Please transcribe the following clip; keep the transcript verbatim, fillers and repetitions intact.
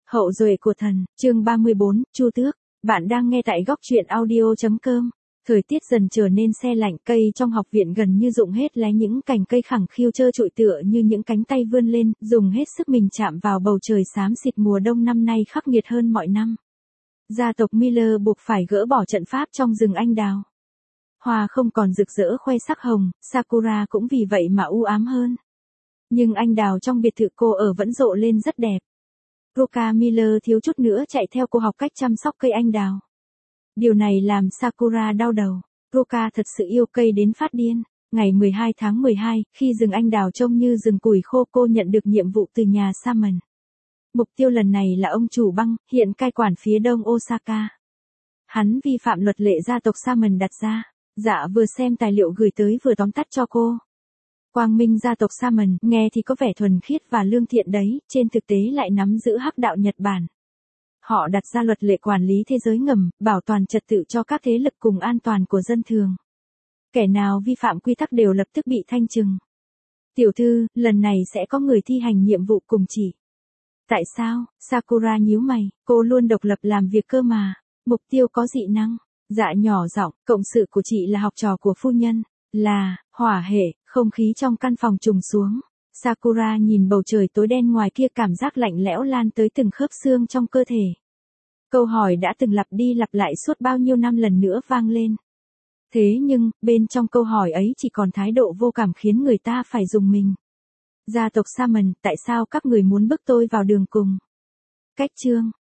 Hậu duệ của thần, chương ba mươi bốn, Chu Tước. Bạn đang nghe tại góc truyện audio chấm com. Thời tiết dần trở nên se lạnh, cây trong học viện gần như rụng hết lá, những cành cây khẳng khiu trơ trụi tựa như những cánh tay vươn lên, dùng hết sức mình chạm vào bầu trời xám xịt. Mùa đông năm nay khắc nghiệt hơn mọi năm. Gia tộc Miller buộc phải gỡ bỏ trận pháp trong rừng anh đào. Hoa không còn rực rỡ khoe sắc hồng, Sakura cũng vì vậy mà u ám hơn. Nhưng anh đào trong biệt thự cô ở vẫn rộ lên rất đẹp. Ruka Miller thiếu chút nữa chạy theo cô học cách chăm sóc cây anh đào. Điều này làm Sakura đau đầu. Ruka thật sự yêu cây đến phát điên. Ngày mười hai tháng mười hai, khi rừng anh đào trông như rừng củi khô, cô nhận được nhiệm vụ từ nhà Salmon. Mục tiêu lần này là ông chủ băng, hiện cai quản phía đông Osaka. Hắn vi phạm luật lệ gia tộc Salmon đặt ra. Dạ vừa xem tài liệu gửi tới vừa tóm tắt cho cô. Quang minh gia tộc Salmon, nghe thì có vẻ thuần khiết và lương thiện đấy, trên thực tế lại nắm giữ hắc đạo Nhật Bản. Họ đặt ra luật lệ quản lý thế giới ngầm, bảo toàn trật tự cho các thế lực cùng an toàn của dân thường. Kẻ nào vi phạm quy tắc đều lập tức bị thanh trừng. Tiểu thư, lần này sẽ có người thi hành nhiệm vụ cùng chị. Tại sao? Sakura nhíu mày, cô luôn độc lập làm việc cơ mà. Mục tiêu có dị năng. Dạ nhỏ giọng, cộng sự của chị là học trò của phu nhân. Là, hỏa hệ, không khí trong căn phòng trùng xuống. Sakura nhìn bầu trời tối đen ngoài kia, cảm giác lạnh lẽo lan tới từng khớp xương trong cơ thể. Câu hỏi đã từng lặp đi lặp lại suốt bao nhiêu năm lần nữa vang lên. Thế nhưng, bên trong câu hỏi ấy chỉ còn thái độ vô cảm khiến người ta phải rùng mình. Gia tộc Salmon, tại sao các người muốn bức tôi vào đường cùng? Cách chương,